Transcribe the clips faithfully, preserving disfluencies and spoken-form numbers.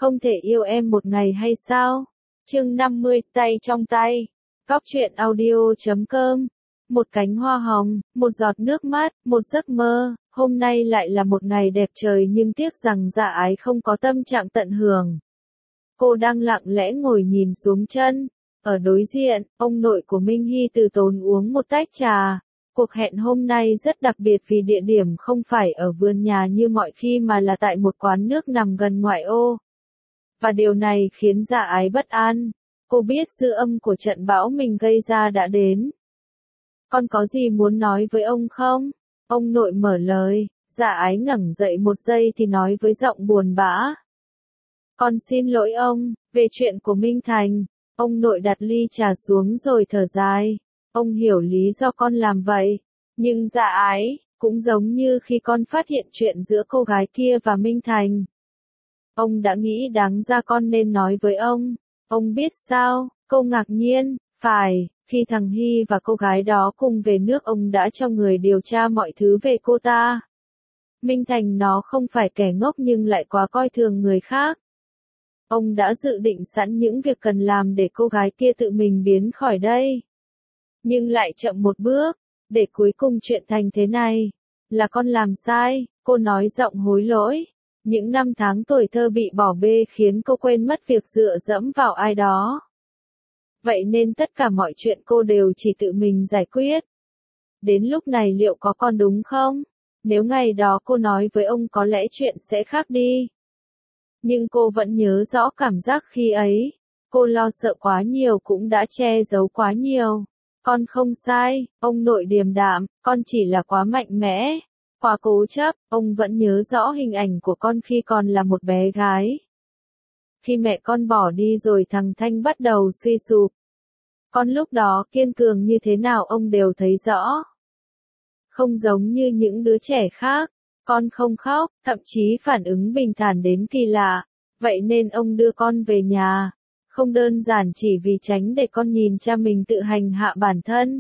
Không thể yêu em một ngày hay sao? Chương năm mươi, tay trong tay. Cóc truyện audio chấm com. Một cánh hoa hồng, một giọt nước mắt, một giấc mơ. Hôm nay lại là một ngày đẹp trời nhưng tiếc rằng Dạ Ái không có tâm trạng tận hưởng. Cô đang lặng lẽ ngồi nhìn xuống chân. Ở đối diện, ông nội của Minh Hy từ tốn uống một tách trà. Cuộc hẹn hôm nay rất đặc biệt vì địa điểm không phải ở vườn nhà như mọi khi mà là tại một quán nước nằm gần ngoại ô. Và điều này khiến Dạ Ái bất an. Cô biết dư âm của trận bão mình gây ra đã đến. Con có gì muốn nói với ông không? Ông nội mở lời. Dạ Ái ngẩng dậy một giây thì nói với giọng buồn bã. Con xin lỗi ông, về chuyện của Minh Thành. Ông nội đặt ly trà xuống rồi thở dài. Ông hiểu lý do con làm vậy. Nhưng Dạ Ái, cũng giống như khi con phát hiện chuyện giữa cô gái kia và Minh Thành. Ông đã nghĩ đáng ra con nên nói với ông. Ông biết sao? Cô ngạc nhiên. Phải, khi thằng Hy và cô gái đó cùng về nước ông đã cho người điều tra mọi thứ về cô ta. Minh Thành nó không phải kẻ ngốc nhưng lại quá coi thường người khác. Ông đã dự định sẵn những việc cần làm để cô gái kia tự mình biến khỏi đây. Nhưng lại chậm một bước, để cuối cùng chuyện thành thế này. Là con làm sai, cô nói giọng hối lỗi. Những năm tháng tuổi thơ bị bỏ bê khiến cô quên mất việc dựa dẫm vào ai đó. Vậy nên tất cả mọi chuyện cô đều chỉ tự mình giải quyết. Đến lúc này liệu có con đúng không? Nếu ngày đó cô nói với ông có lẽ chuyện sẽ khác đi. Nhưng cô vẫn nhớ rõ cảm giác khi ấy. Cô lo sợ quá nhiều cũng đã che giấu quá nhiều. Con không sai, ông nội điềm đạm, con chỉ là quá mạnh mẽ. Quá cố chấp, ông vẫn nhớ rõ hình ảnh của con khi còn là một bé gái. Khi mẹ con bỏ đi rồi thằng Thanh bắt đầu suy sụp. Con lúc đó kiên cường như thế nào ông đều thấy rõ. Không giống như những đứa trẻ khác, con không khóc, thậm chí phản ứng bình thản đến kỳ lạ. Vậy nên ông đưa con về nhà. Không đơn giản chỉ vì tránh để con nhìn cha mình tự hành hạ bản thân.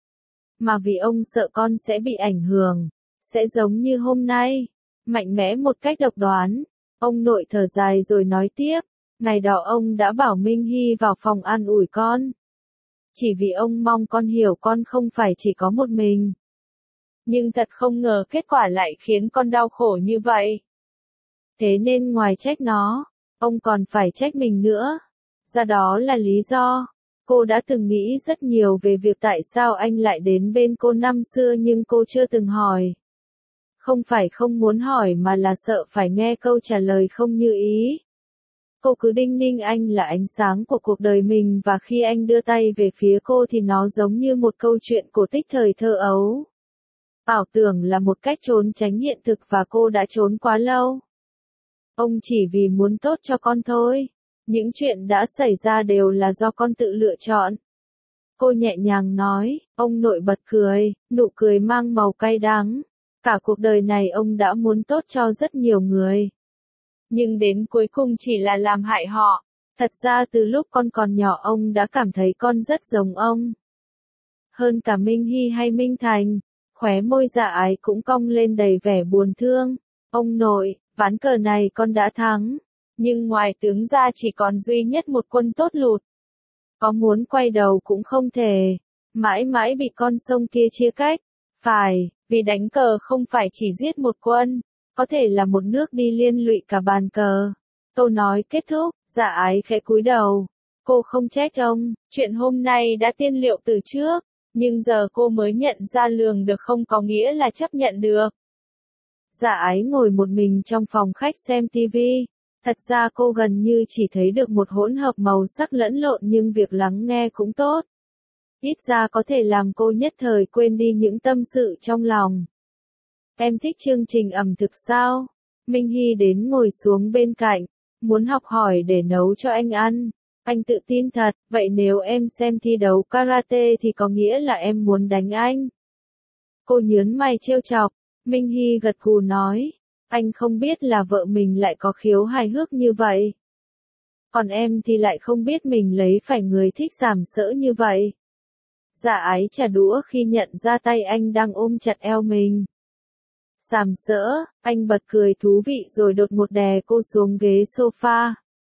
Mà vì ông sợ con sẽ bị ảnh hưởng. Sẽ giống như hôm nay. Mạnh mẽ một cách độc đoán. Ông nội thở dài rồi nói tiếp. Ngày đó ông đã bảo Minh Hy vào phòng an ủi con. Chỉ vì ông mong con hiểu con không phải chỉ có một mình. Nhưng thật không ngờ kết quả lại khiến con đau khổ như vậy. Thế nên ngoài trách nó, ông còn phải trách mình nữa. Ra đó là lý do. Cô đã từng nghĩ rất nhiều về việc tại sao anh lại đến bên cô năm xưa nhưng cô chưa từng hỏi. Không phải không muốn hỏi mà là sợ phải nghe câu trả lời không như ý. Cô cứ đinh ninh anh là ánh sáng của cuộc đời mình và khi anh đưa tay về phía cô thì nó giống như một câu chuyện cổ tích thời thơ ấu. Ảo tưởng là một cách trốn tránh hiện thực và cô đã trốn quá lâu. Ông chỉ vì muốn tốt cho con thôi. Những chuyện đã xảy ra đều là do con tự lựa chọn. Cô nhẹ nhàng nói, ông nội bật cười, nụ cười mang màu cay đắng. Cả cuộc đời này ông đã muốn tốt cho rất nhiều người. Nhưng đến cuối cùng chỉ là làm hại họ. Thật ra từ lúc con còn nhỏ ông đã cảm thấy con rất giống ông. Hơn cả Minh Hy hay Minh Thành, khóe môi Dạ Ái cũng cong lên đầy vẻ buồn thương. Ông nội, ván cờ này con đã thắng. Nhưng ngoài tướng ra chỉ còn duy nhất một quân tốt lụt. Có muốn quay đầu cũng không thể. Mãi mãi bị con sông kia chia cách. Phải, vì đánh cờ không phải chỉ giết một quân. Có thể là một nước đi liên lụy cả bàn cờ. Câu nói kết thúc, Dạ Ái khẽ cúi đầu. Cô không trách ông, chuyện hôm nay đã tiên liệu từ trước. Nhưng giờ cô mới nhận ra lường được không có nghĩa là chấp nhận được. Dạ Ái ngồi một mình trong phòng khách xem tivi. Thật ra cô gần như chỉ thấy được một hỗn hợp màu sắc lẫn lộn nhưng việc lắng nghe cũng tốt. Ít ra có thể làm cô nhất thời quên đi những tâm sự trong lòng. Em thích chương trình ẩm thực sao? Minh Hy đến ngồi xuống bên cạnh. Muốn học hỏi để nấu cho anh ăn. Anh tự tin thật, vậy nếu em xem thi đấu karate thì có nghĩa là em muốn đánh anh. Cô nhớn mày trêu chọc. Minh Hy gật gù nói. Anh không biết là vợ mình lại có khiếu hài hước như vậy. Còn em thì lại không biết mình lấy phải người thích sàm sỡ như vậy. Dạ Ái trả đũa khi nhận ra tay anh đang ôm chặt eo mình. Sàm sỡ, anh bật cười thú vị rồi đột ngột đè cô xuống ghế sofa.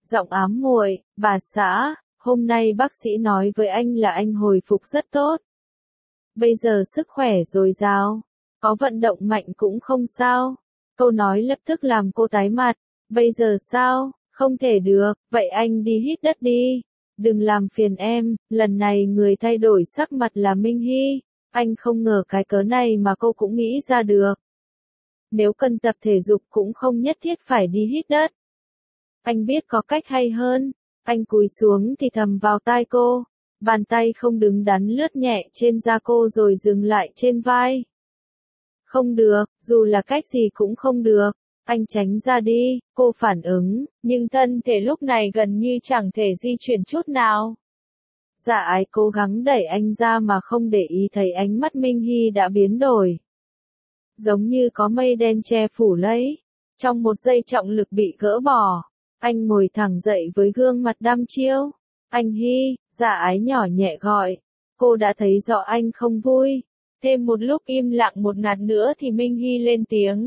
Giọng ám muội, bà xã, hôm nay bác sĩ nói với anh là anh hồi phục rất tốt. Bây giờ sức khỏe dồi dào, có vận động mạnh cũng không sao. Câu nói lập tức làm cô tái mặt. Bây giờ sao? Không thể được, vậy anh đi hít đất đi. Đừng làm phiền em, lần này người thay đổi sắc mặt là Minh Hy. Anh không ngờ cái cớ này mà cô cũng nghĩ ra được. Nếu cần tập thể dục cũng không nhất thiết phải đi hít đất. Anh biết có cách hay hơn. Anh cúi xuống thì thầm vào tai cô. Bàn tay không đứng đắn lướt nhẹ trên da cô rồi dừng lại trên vai. Không được, dù là cách gì cũng không được. Anh tránh ra đi, cô phản ứng, nhưng thân thể lúc này gần như chẳng thể di chuyển chút nào. Dạ ái cố gắng đẩy anh ra mà không để ý thấy ánh mắt Minh Hy đã biến đổi. Giống như có mây đen che phủ lấy. Trong một giây trọng lực bị gỡ bỏ. Anh ngồi thẳng dậy với gương mặt đăm chiêu. Anh Hy, dạ ái nhỏ nhẹ gọi. Cô đã thấy rõ anh không vui. Thêm một lúc im lặng một ngạt nữa thì Minh Hy lên tiếng.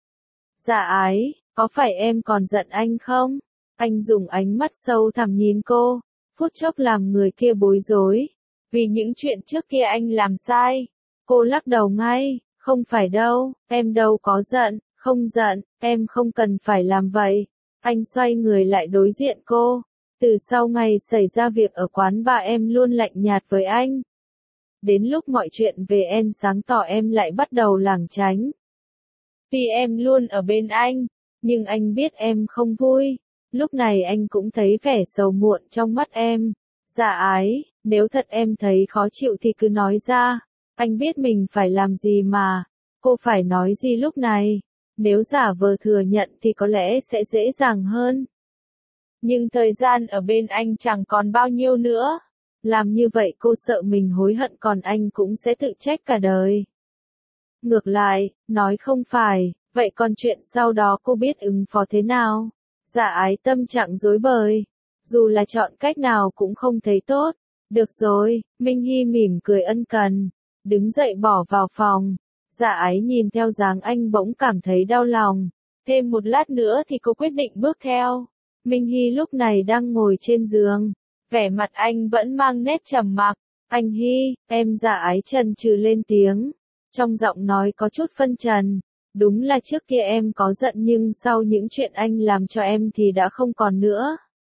Dạ ái, có phải em còn giận anh không? Anh dùng ánh mắt sâu thẳm nhìn cô, phút chốc làm người kia bối rối. Vì những chuyện trước kia anh làm sai. Cô lắc đầu ngay, không phải đâu, em đâu có giận, không giận, em không cần phải làm vậy. Anh xoay người lại đối diện cô. Từ sau ngày xảy ra việc ở quán bà em luôn lạnh nhạt với anh. Đến lúc mọi chuyện về em sáng tỏ em lại bắt đầu lảng tránh. Tuy em luôn ở bên anh, nhưng anh biết em không vui. Lúc này anh cũng thấy vẻ sầu muộn trong mắt em. Dạ ái, nếu thật em thấy khó chịu thì cứ nói ra. Anh biết mình phải làm gì mà. Cô phải nói gì lúc này? Nếu giả vờ thừa nhận thì có lẽ sẽ dễ dàng hơn. Nhưng thời gian ở bên anh chẳng còn bao nhiêu nữa. Làm như vậy cô sợ mình hối hận còn anh cũng sẽ tự trách cả đời. Ngược lại, nói không phải, vậy còn chuyện sau đó cô biết ứng phó thế nào? Dạ ái tâm trạng rối bời. Dù là chọn cách nào cũng không thấy tốt. Được rồi, Minh Hy mỉm cười ân cần. Đứng dậy bỏ vào phòng. Dạ ái nhìn theo dáng anh bỗng cảm thấy đau lòng. Thêm một lát nữa thì cô quyết định bước theo. Minh Hy lúc này đang ngồi trên giường. Vẻ mặt anh vẫn mang nét trầm mặc. Anh Hy, em dạ ái chần chừ lên tiếng. Trong giọng nói có chút phân trần. Đúng là trước kia em có giận nhưng sau những chuyện anh làm cho em thì đã không còn nữa.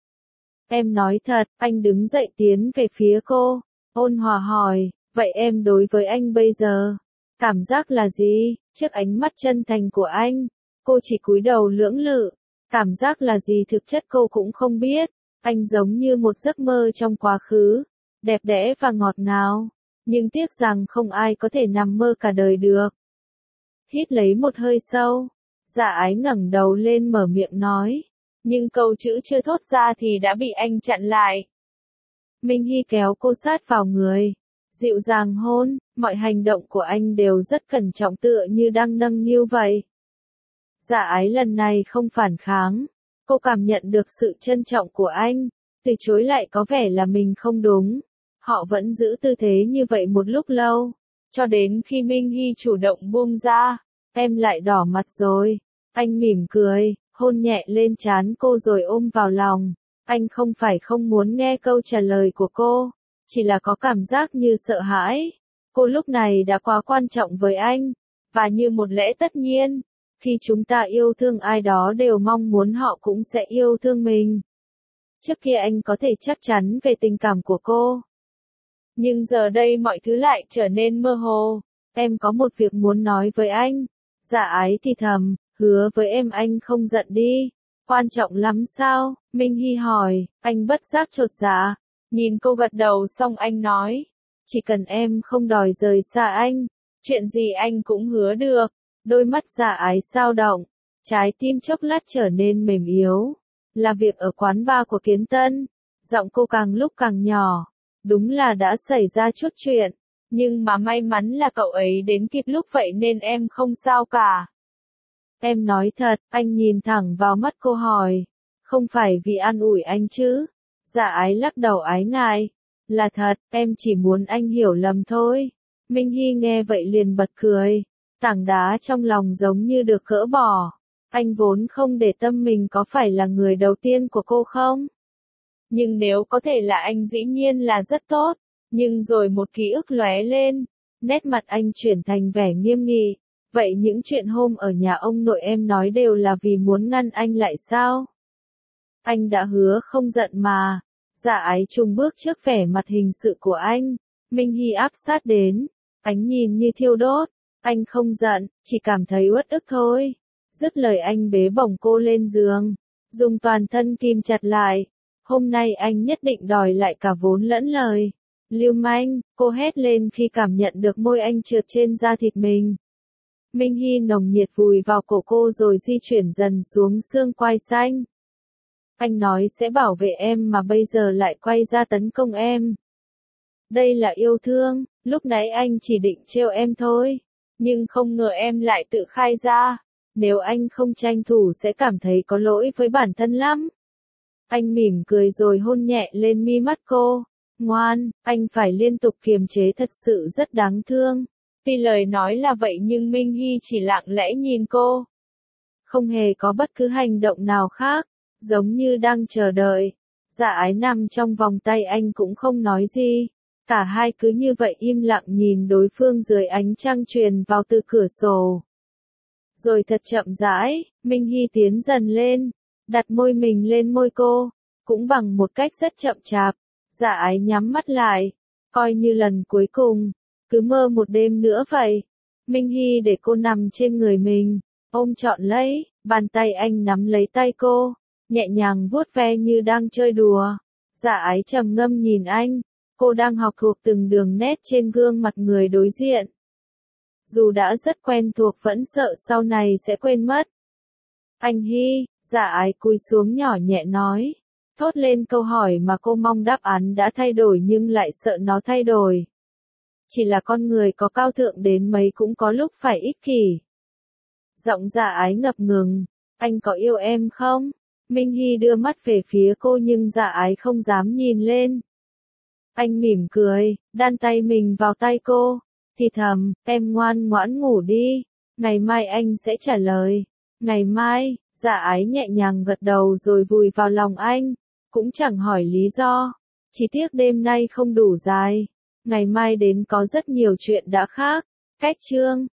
Em nói thật, anh đứng dậy tiến về phía cô. Ôn hòa hỏi, vậy em đối với anh bây giờ, cảm giác là gì? Trước ánh mắt chân thành của anh, cô chỉ cúi đầu lưỡng lự. Cảm giác là gì thực chất cô cũng không biết. Anh giống như một giấc mơ trong quá khứ, đẹp đẽ và ngọt ngào. Nhưng tiếc rằng không ai có thể nằm mơ cả đời được. Hít lấy một hơi sâu, dạ ái ngẩng đầu lên mở miệng nói. Nhưng câu chữ chưa thốt ra thì đã bị anh chặn lại. Minh Hy kéo cô sát vào người, dịu dàng hôn, mọi hành động của anh đều rất cẩn trọng tựa như đang nâng niu vậy. Dạ ái lần này không phản kháng. Cô cảm nhận được sự trân trọng của anh, từ chối lại có vẻ là mình không đúng. Họ vẫn giữ tư thế như vậy một lúc lâu, cho đến khi Minh Hy chủ động buông ra, em lại đỏ mặt rồi. Anh mỉm cười, hôn nhẹ lên trán cô rồi ôm vào lòng. Anh không phải không muốn nghe câu trả lời của cô, chỉ là có cảm giác như sợ hãi. Cô lúc này đã quá quan trọng với anh, và như một lẽ tất nhiên. Khi chúng ta yêu thương ai đó đều mong muốn họ cũng sẽ yêu thương mình. Trước kia anh có thể chắc chắn về tình cảm của cô. Nhưng giờ đây mọi thứ lại trở nên mơ hồ. Em có một việc muốn nói với anh. Dạ ái thì thầm, hứa với em anh không giận đi. Quan trọng lắm sao? Minh Hy hỏi, anh bất giác chột dạ. Nhìn cô gật đầu xong anh nói. Chỉ cần em không đòi rời xa anh, chuyện gì anh cũng hứa được. Đôi mắt dạ ái sao động, trái tim chốc lát trở nên mềm yếu. Là việc ở quán bar của Kiến Tân, giọng cô càng lúc càng nhỏ. Đúng là đã xảy ra chút chuyện, nhưng mà may mắn là cậu ấy đến kịp lúc vậy nên em không sao cả. Em nói thật, anh nhìn thẳng vào mắt cô hỏi. Không phải vì an ủi anh chứ? Dạ ái lắc đầu ái ngại. Là thật, em chỉ muốn anh hiểu lầm thôi. Minh Hy nghe vậy liền bật cười. Tảng đá trong lòng giống như được gỡ bỏ. Anh vốn không để tâm mình có phải là người đầu tiên của cô không? Nhưng nếu có thể là anh dĩ nhiên là rất tốt. Nhưng rồi một ký ức lóe lên, nét mặt anh chuyển thành vẻ nghiêm nghị. Vậy những chuyện hôm ở nhà ông nội em nói đều là vì muốn ngăn anh lại sao? Anh đã hứa không giận mà. Dạ ái trùng bước trước vẻ mặt hình sự của anh. Minh Hy áp sát đến, ánh nhìn như thiêu đốt. Anh không giận, chỉ cảm thấy uất ức thôi. Dứt lời anh bế bổng cô lên giường, dùng toàn thân kìm chặt lại. Hôm nay anh nhất định đòi lại cả vốn lẫn lời. Lưu manh, cô hét lên khi cảm nhận được môi anh trượt trên da thịt mình. Minh Hy nồng nhiệt vùi vào cổ cô rồi di chuyển dần xuống xương quai xanh. Anh nói sẽ bảo vệ em mà bây giờ lại quay ra tấn công em. Đây là yêu thương, lúc nãy anh chỉ định trêu em thôi. Nhưng không ngờ em lại tự khai ra. Nếu anh không tranh thủ sẽ cảm thấy có lỗi với bản thân lắm. Anh mỉm cười rồi hôn nhẹ lên mi mắt cô. Ngoan, anh phải liên tục kiềm chế, thật sự rất đáng thương. Tuy lời nói là vậy nhưng Minh Hy chỉ lặng lẽ nhìn cô. Không hề có bất cứ hành động nào khác, giống như đang chờ đợi. Dạ ái nằm trong vòng tay anh cũng không nói gì. Cả hai cứ như vậy im lặng nhìn đối phương dưới ánh trăng truyền vào từ cửa sổ. Rồi thật chậm rãi, Minh Hy tiến dần lên, đặt môi mình lên môi cô, cũng bằng một cách rất chậm chạp. Dạ ái nhắm mắt lại, coi như lần cuối cùng, cứ mơ một đêm nữa vậy. Minh Hy để cô nằm trên người mình, ôm trọn lấy, bàn tay anh nắm lấy tay cô, nhẹ nhàng vuốt ve như đang chơi đùa. Dạ ái trầm ngâm nhìn anh, cô đang học thuộc từng đường nét trên gương mặt người đối diện. Dù đã rất quen thuộc vẫn sợ sau này sẽ quên mất. Anh Hy, dạ ái cúi xuống nhỏ nhẹ nói. Thốt lên câu hỏi mà cô mong đáp án đã thay đổi nhưng lại sợ nó thay đổi. Chỉ là con người có cao thượng đến mấy cũng có lúc phải ích kỷ. Giọng dạ ái ngập ngừng. Anh có yêu em không? Minh Hy đưa mắt về phía cô nhưng dạ ái không dám nhìn lên. Anh mỉm cười, đan tay mình vào tay cô. Thì thầm, em ngoan ngoãn ngủ đi. Ngày mai anh sẽ trả lời. Ngày mai, dạ ái nhẹ nhàng gật đầu rồi vùi vào lòng anh. Cũng chẳng hỏi lý do. Chỉ tiếc đêm nay không đủ dài. Ngày mai đến có rất nhiều chuyện đã khác. Cách chương